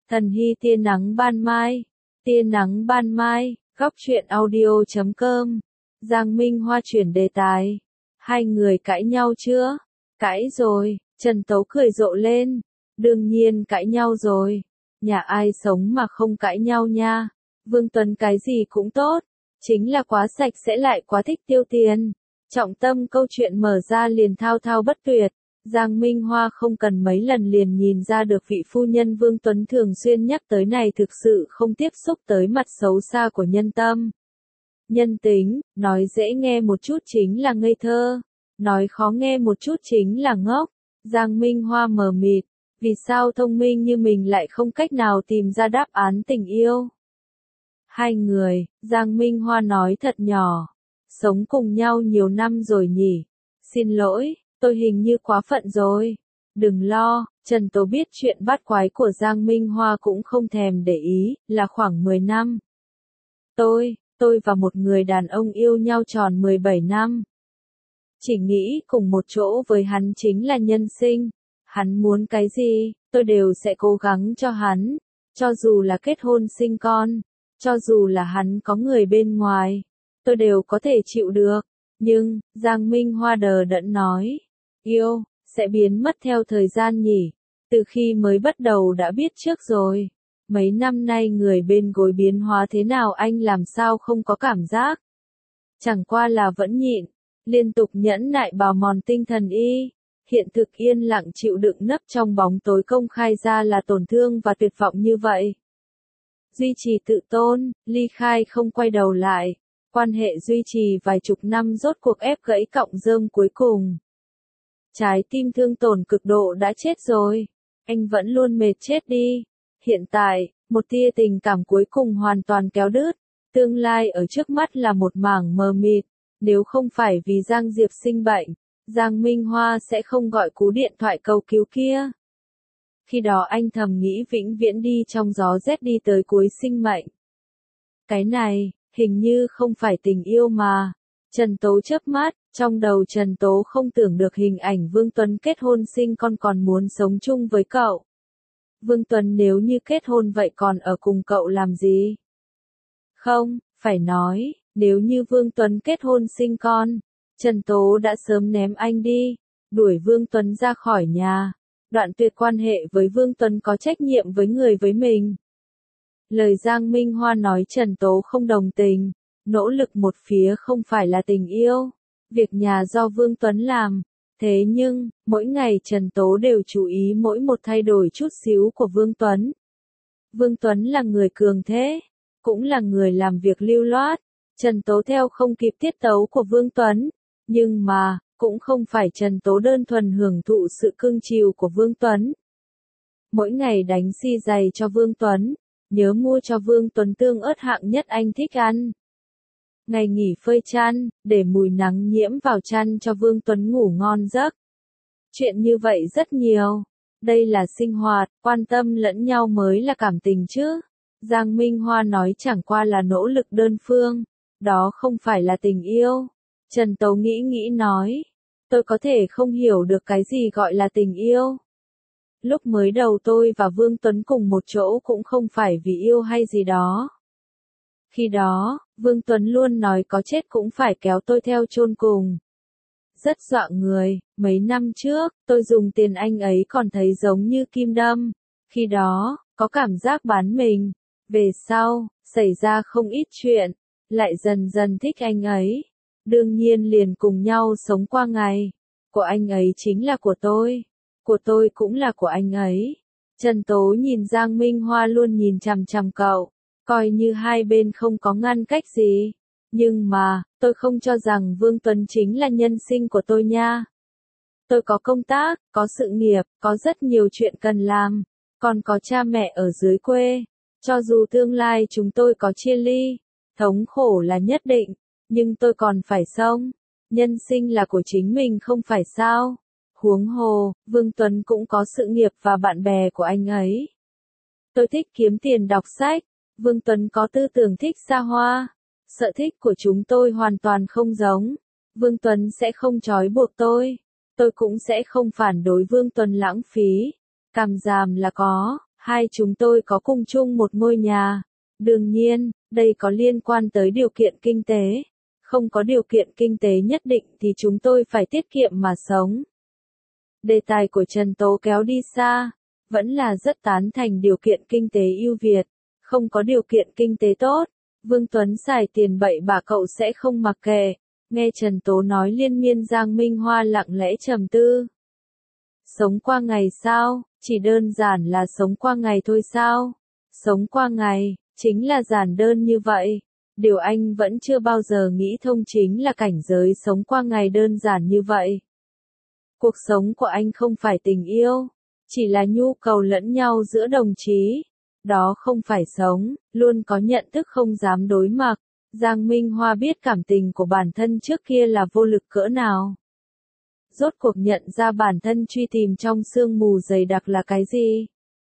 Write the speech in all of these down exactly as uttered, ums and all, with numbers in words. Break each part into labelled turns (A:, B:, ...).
A: Thần hy tia nắng ban mai, tia nắng ban mai, góc truyện audio chấm com. Giang Minh Hoa chuyển đề tài. Hai người cãi nhau chưa? Cãi rồi, Trần Tấu cười rộ lên. Đương nhiên cãi nhau rồi. Nhà ai sống mà không cãi nhau nha. Vương Tuấn cái gì cũng tốt, chính là quá sạch sẽ lại quá thích tiêu tiền. Trọng tâm câu chuyện mở ra liền thao thao bất tuyệt. Giang Minh Hoa không cần mấy lần liền nhìn ra được vị phu nhân Vương Tuấn thường xuyên nhắc tới này thực sự không tiếp xúc tới mặt xấu xa của nhân tâm. Nhân tính, nói dễ nghe một chút chính là ngây thơ, nói khó nghe một chút chính là ngốc. Giang Minh Hoa mờ mịt, vì sao thông minh như mình lại không cách nào tìm ra đáp án tình yêu? Hai người, Giang Minh Hoa nói thật nhỏ, sống cùng nhau nhiều năm rồi nhỉ? Xin lỗi, tôi hình như quá phận rồi. Đừng lo, Trần Tố biết chuyện bát quái của Giang Minh Hoa cũng không thèm để ý, là khoảng mười năm. Tôi, tôi và một người đàn ông yêu nhau tròn mười bảy năm. Chỉ nghĩ cùng một chỗ với hắn chính là nhân sinh. Hắn muốn cái gì, tôi đều sẽ cố gắng cho hắn. Cho dù là kết hôn sinh con, cho dù là hắn có người bên ngoài, tôi đều có thể chịu được. Nhưng, Giang Minh Hoa đờ đẫn nói, yêu, sẽ biến mất theo thời gian nhỉ, từ khi mới bắt đầu đã biết trước rồi. Mấy năm nay người bên gối biến hóa thế nào anh làm sao không có cảm giác. Chẳng qua là vẫn nhịn, liên tục nhẫn nại bào mòn tinh thần y. Hiện thực yên lặng chịu đựng nấp trong bóng tối công khai ra là tổn thương và tuyệt vọng như vậy. Duy trì tự tôn, ly khai không quay đầu lại. Quan hệ duy trì vài chục năm rốt cuộc ép gãy cọng rơm cuối cùng. Trái tim thương tổn cực độ đã chết rồi. Anh vẫn luôn mệt chết đi. Hiện tại, một tia tình cảm cuối cùng hoàn toàn kéo đứt. Tương lai ở trước mắt là một mảng mờ mịt. Nếu không phải vì Giang Diệp sinh bệnh, Giang Minh Hoa sẽ không gọi cú điện thoại cầu cứu kia. Khi đó anh thầm nghĩ vĩnh viễn đi trong gió rét đi tới cuối sinh mệnh. Cái này, hình như không phải tình yêu mà. Trần Tố chớp mắt, trong đầu Trần Tố không tưởng được hình ảnh Vương Tuấn kết hôn sinh con còn muốn sống chung với cậu. Vương Tuấn nếu như kết hôn vậy còn ở cùng cậu làm gì? Không, phải nói, nếu như Vương Tuấn kết hôn sinh con, Trần Tố đã sớm ném anh đi, đuổi Vương Tuấn ra khỏi nhà, đoạn tuyệt quan hệ với Vương Tuấn có trách nhiệm với người với mình. Lời Giang Minh Hoa nói Trần Tố không đồng tình, nỗ lực một phía không phải là tình yêu, việc nhà do Vương Tuấn làm. Thế nhưng, mỗi ngày Trần Tố đều chú ý mỗi một thay đổi chút xíu của Vương Tuấn. Vương Tuấn là người cường thế, cũng là người làm việc lưu loát. Trần Tố theo không kịp tiết tấu của Vương Tuấn, nhưng mà, cũng không phải Trần Tố đơn thuần hưởng thụ sự cưng chiều của Vương Tuấn. Mỗi ngày đánh xi giày cho Vương Tuấn, nhớ mua cho Vương Tuấn tương ớt hạng nhất anh thích ăn. Ngày nghỉ phơi chăn, để mùi nắng nhiễm vào chăn cho Vương Tuấn ngủ ngon giấc. Chuyện như vậy rất nhiều. Đây là sinh hoạt, quan tâm lẫn nhau mới là cảm tình chứ. Giang Minh Hoa nói chẳng qua là nỗ lực đơn phương. Đó không phải là tình yêu. Trần Tố nghĩ nghĩ nói. Tôi có thể không hiểu được cái gì gọi là tình yêu. Lúc mới đầu tôi và Vương Tuấn cùng một chỗ cũng không phải vì yêu hay gì đó. Khi đó, Vương Tuấn luôn nói có chết cũng phải kéo tôi theo chôn cùng. Rất dọa người, mấy năm trước, tôi dùng tiền anh ấy còn thấy giống như kim đâm. Khi đó, có cảm giác bán mình. Về sau, xảy ra không ít chuyện, lại dần dần thích anh ấy. Đương nhiên liền cùng nhau sống qua ngày. Của anh ấy chính là của tôi. Của tôi cũng là của anh ấy. Trần Tố nhìn Giang Minh Hoa luôn nhìn chằm chằm cậu. Coi như hai bên không có ngăn cách gì. Nhưng mà, tôi không cho rằng Vương Tuấn chính là nhân sinh của tôi nha. Tôi có công tác, có sự nghiệp, có rất nhiều chuyện cần làm. Còn có cha mẹ ở dưới quê. Cho dù tương lai chúng tôi có chia ly, thống khổ là nhất định. Nhưng tôi còn phải sống. Nhân sinh là của chính mình không phải sao. Huống hồ, Vương Tuấn cũng có sự nghiệp và bạn bè của anh ấy. Tôi thích kiếm tiền đọc sách. Vương Tuấn có tư tưởng thích xa hoa. Sở thích của chúng tôi hoàn toàn không giống. Vương Tuấn sẽ không trói buộc tôi. Tôi cũng sẽ không phản đối Vương Tuấn lãng phí. Càm giảm là có, Hai chúng tôi có cùng chung một ngôi nhà. Đương nhiên, đây có liên quan tới điều kiện kinh tế. Không có điều kiện kinh tế nhất định thì chúng tôi phải tiết kiệm mà sống. Đề tài của Trần Tố kéo đi xa, vẫn là rất tán thành điều kiện kinh tế ưu việt. Không có điều kiện kinh tế tốt, Vương Tuấn xài tiền bậy bạ cậu sẽ không mặc kệ. Nghe Trần Tố nói liên miên, Giang Minh Hoa lặng lẽ trầm tư. Sống qua ngày sao, chỉ đơn giản là sống qua ngày thôi sao? Sống qua ngày, chính là giản đơn như vậy. Điều anh vẫn chưa bao giờ nghĩ thông chính là cảnh giới sống qua ngày đơn giản như vậy. Cuộc sống của anh không phải tình yêu, chỉ là nhu cầu lẫn nhau giữa đồng chí. Đó không phải sống, luôn có nhận thức không dám đối mặt. Giang Minh Hoa biết cảm tình của bản thân trước kia là vô lực cỡ nào. Rốt cuộc nhận ra bản thân truy tìm trong sương mù dày đặc là cái gì?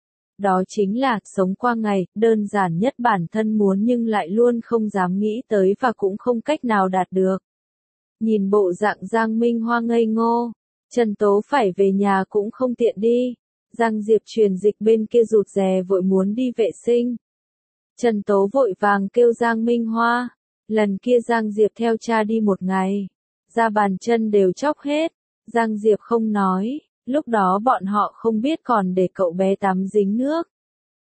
A: Đó chính là sống qua ngày, đơn giản nhất bản thân muốn nhưng lại luôn không dám nghĩ tới và cũng không cách nào đạt được. Nhìn bộ dạng Giang Minh Hoa ngây ngô, Trần Tố phải về nhà cũng không tiện đi. Giang Diệp truyền dịch bên kia rụt rè vội muốn đi vệ sinh. Trần Tố vội vàng kêu Giang Minh Hoa. Lần kia Giang Diệp theo cha đi một ngày, da bàn chân đều chóc hết. Giang Diệp không nói, lúc đó bọn họ không biết còn để cậu bé tắm dính nước.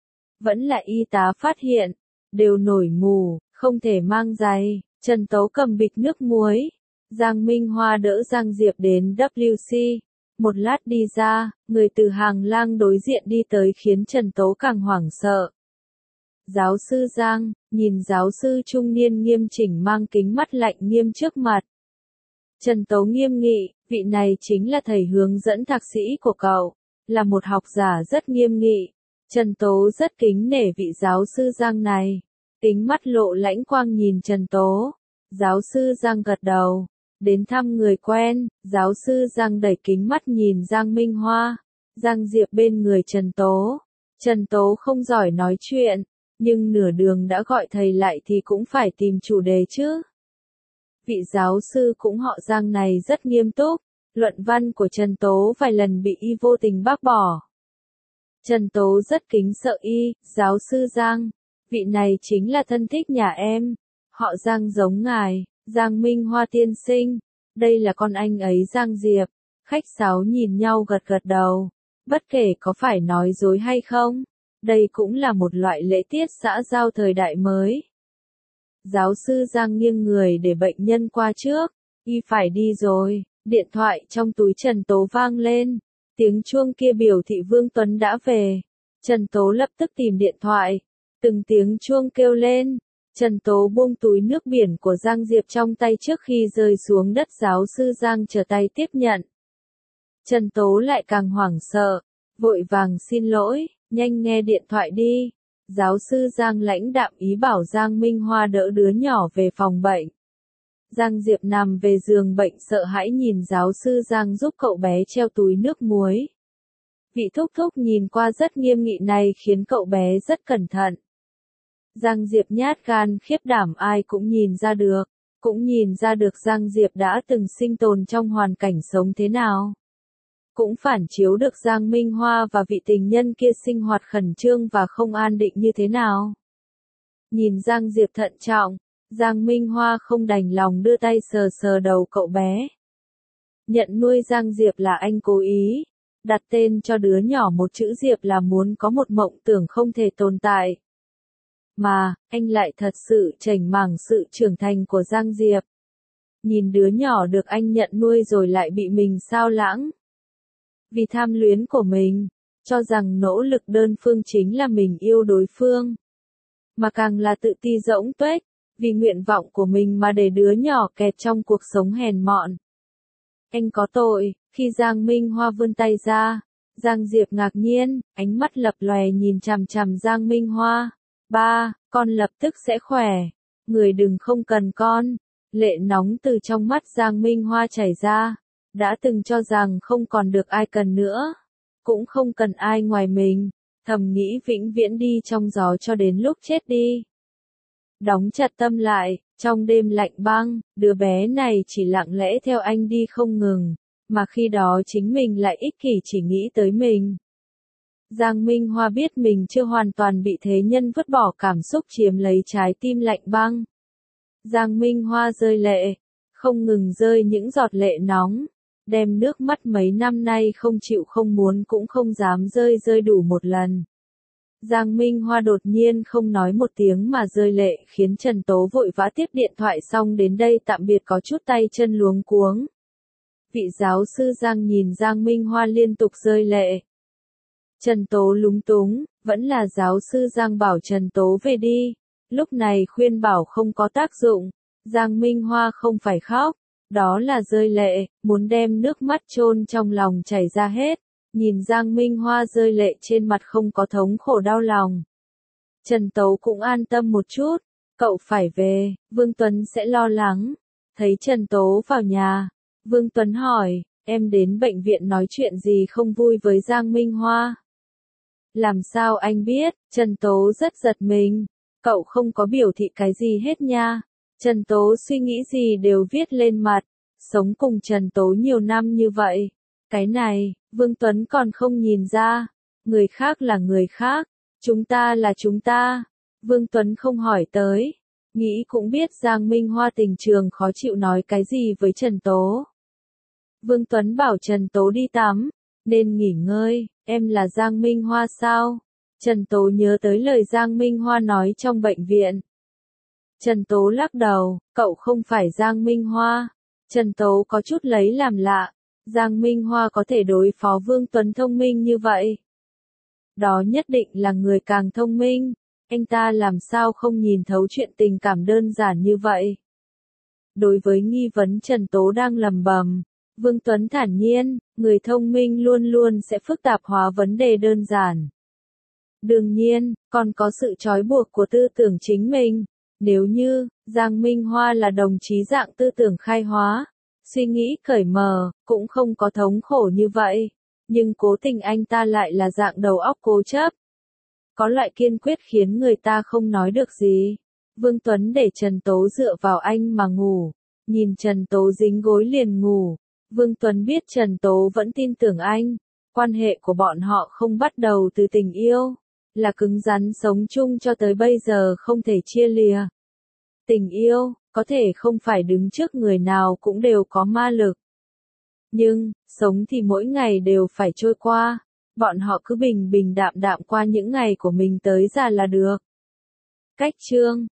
A: Vẫn là y tá phát hiện, đều nổi mù, không thể mang giày. Trần Tố cầm bịch nước muối. Giang Minh Hoa đỡ Giang Diệp đến W C. Một lát đi ra, người từ hàng lang đối diện đi tới khiến Trần Tố càng hoảng sợ. Giáo sư Giang, nhìn giáo sư trung niên nghiêm chỉnh mang kính mắt lạnh nghiêm trước mặt. Trần Tố nghiêm nghị, vị này chính là thầy hướng dẫn thạc sĩ của cậu, là một học giả rất nghiêm nghị. Trần Tố rất kính nể vị giáo sư Giang này. Kính mắt lộ lãnh quang nhìn Trần Tố. Giáo sư Giang gật đầu. Đến thăm người quen, giáo sư Giang đẩy kính mắt nhìn Giang Minh Hoa. Giang Diệp bên người Trần Tố. Trần Tố không giỏi nói chuyện, nhưng nửa đường đã gọi thầy lại thì cũng phải tìm chủ đề chứ. Vị giáo sư cũng họ Giang này rất nghiêm túc, luận văn của Trần Tố vài lần bị y vô tình bác bỏ. Trần Tố rất kính sợ y, giáo sư Giang, vị này chính là thân thích nhà em, họ Giang giống ngài, Giang Minh Hoa tiên sinh, đây là con anh ấy Giang Diệp. Khách sáo nhìn nhau gật gật đầu, bất kể có phải nói dối hay không, đây cũng là một loại lễ tiết xã giao thời đại mới. Giáo sư Giang nghiêng người để bệnh nhân qua trước, y phải đi rồi, điện thoại trong túi Trần Tố vang lên, tiếng chuông kia biểu thị Vương Tuấn đã về. Trần Tố lập tức tìm điện thoại, từng tiếng chuông kêu lên, Trần Tố buông túi nước biển của Giang Diệp trong tay trước khi rơi xuống đất. Giáo sư Giang trở tay tiếp nhận. Trần Tố lại càng hoảng sợ, vội vàng xin lỗi, nhanh nghe điện thoại đi. Giáo sư Giang lãnh đạm ý bảo Giang Minh Hoa đỡ đứa nhỏ về phòng bệnh. Giang Diệp nằm về giường bệnh sợ hãi nhìn giáo sư Giang giúp cậu bé treo túi nước muối. Vị thúc thúc nhìn qua rất nghiêm nghị này khiến cậu bé rất cẩn thận. Giang Diệp nhát gan khiếp đảm ai cũng nhìn ra được, cũng nhìn ra được Giang Diệp đã từng sinh tồn trong hoàn cảnh sống thế nào. Cũng phản chiếu được Giang Minh Hoa và vị tình nhân kia sinh hoạt khẩn trương và không an định như thế nào. Nhìn Giang Diệp thận trọng, Giang Minh Hoa không đành lòng đưa tay sờ sờ đầu cậu bé. Nhận nuôi Giang Diệp là anh cố ý, đặt tên cho đứa nhỏ một chữ Diệp là muốn có một mộng tưởng không thể tồn tại. Mà, anh lại thật sự chảnh mảng sự trưởng thành của Giang Diệp. Nhìn đứa nhỏ được anh nhận nuôi rồi lại bị mình sao lãng. Vì tham luyến của mình, cho rằng nỗ lực đơn phương chính là mình yêu đối phương. Mà càng là tự ti rỗng tuếch, vì nguyện vọng của mình mà để đứa nhỏ kẹt trong cuộc sống hèn mọn. Anh có tội. Khi Giang Minh Hoa vươn tay ra, Giang Diệp ngạc nhiên, ánh mắt lập lòe nhìn chằm chằm Giang Minh Hoa. Ba, con lập tức sẽ khỏe. Người đừng không cần con. Lệ nóng từ trong mắt Giang Minh Hoa chảy ra. Đã từng cho rằng không còn được ai cần nữa. Cũng không cần ai ngoài mình. Thầm nghĩ vĩnh viễn đi trong gió cho đến lúc chết đi. Đóng chặt tâm lại, trong đêm lạnh băng, đứa bé này chỉ lặng lẽ theo anh đi không ngừng. Mà khi đó chính mình lại ích kỷ chỉ nghĩ tới mình. Giang Minh Hoa biết mình chưa hoàn toàn bị thế nhân vứt bỏ, cảm xúc chiếm lấy trái tim lạnh băng. Giang Minh Hoa rơi lệ, không ngừng rơi những giọt lệ nóng, đem nước mắt mấy năm nay không chịu không muốn cũng không dám rơi rơi đủ một lần. Giang Minh Hoa đột nhiên không nói một tiếng mà rơi lệ khiến Trần Tố vội vã tiếp điện thoại xong đến đây tạm biệt có chút tay chân luống cuống. Vị giáo sư Giang nhìn Giang Minh Hoa liên tục rơi lệ. Trần Tố lúng túng, vẫn là giáo sư Giang bảo Trần Tố về đi. Lúc này khuyên bảo không có tác dụng. Giang Minh Hoa không phải khóc, đó là rơi lệ, muốn đem nước mắt chôn trong lòng chảy ra hết. Nhìn Giang Minh Hoa rơi lệ trên mặt không có thống khổ đau lòng. Trần Tố cũng an tâm một chút, cậu phải về, Vương Tuấn sẽ lo lắng. Thấy Trần Tố vào nhà, Vương Tuấn hỏi, em đến bệnh viện nói chuyện gì không vui với Giang Minh Hoa? Làm sao anh biết? Trần Tố rất giật mình, cậu không có biểu thị cái gì hết nha. Trần Tố suy nghĩ gì đều viết lên mặt, sống cùng Trần Tố nhiều năm như vậy. Cái này, Vương Tuấn còn không nhìn ra, người khác là người khác, chúng ta là chúng ta. Vương Tuấn không hỏi tới, nghĩ cũng biết Giang Minh Hoa tình trường khó chịu nói cái gì với Trần Tố. Vương Tuấn bảo Trần Tố đi tắm, nên nghỉ ngơi, em là Giang Minh Hoa sao? Trần Tố nhớ tới lời Giang Minh Hoa nói trong bệnh viện. Trần Tố lắc đầu, cậu không phải Giang Minh Hoa. Trần Tố có chút lấy làm lạ. Giang Minh Hoa có thể đối phó Vương Tuấn thông minh như vậy. Đó nhất định là người càng thông minh. Anh ta làm sao không nhìn thấu chuyện tình cảm đơn giản như vậy. Đối với nghi vấn Trần Tố đang lầm bầm, Vương Tuấn thản nhiên, người thông minh luôn luôn sẽ phức tạp hóa vấn đề đơn giản. Đương nhiên, còn có sự trói buộc của tư tưởng chính mình. Nếu như, Giang Minh Hoa là đồng chí dạng tư tưởng khai hóa, suy nghĩ cởi mở, cũng không có thống khổ như vậy. Nhưng cố tình anh ta lại là dạng đầu óc cố chấp. Có loại kiên quyết khiến người ta không nói được gì. Vương Tuấn để Trần Tố dựa vào anh mà ngủ. Nhìn Trần Tố dính gối liền ngủ. Vương Tuấn biết Trần Tố vẫn tin tưởng anh. Quan hệ của bọn họ không bắt đầu từ tình yêu. Là cứng rắn sống chung cho tới bây giờ không thể chia lìa. Tình yêu, có thể không phải đứng trước người nào cũng đều có ma lực. Nhưng, sống thì mỗi ngày đều phải trôi qua. Bọn họ cứ bình bình đạm đạm qua những ngày của mình tới già là được. Cách chương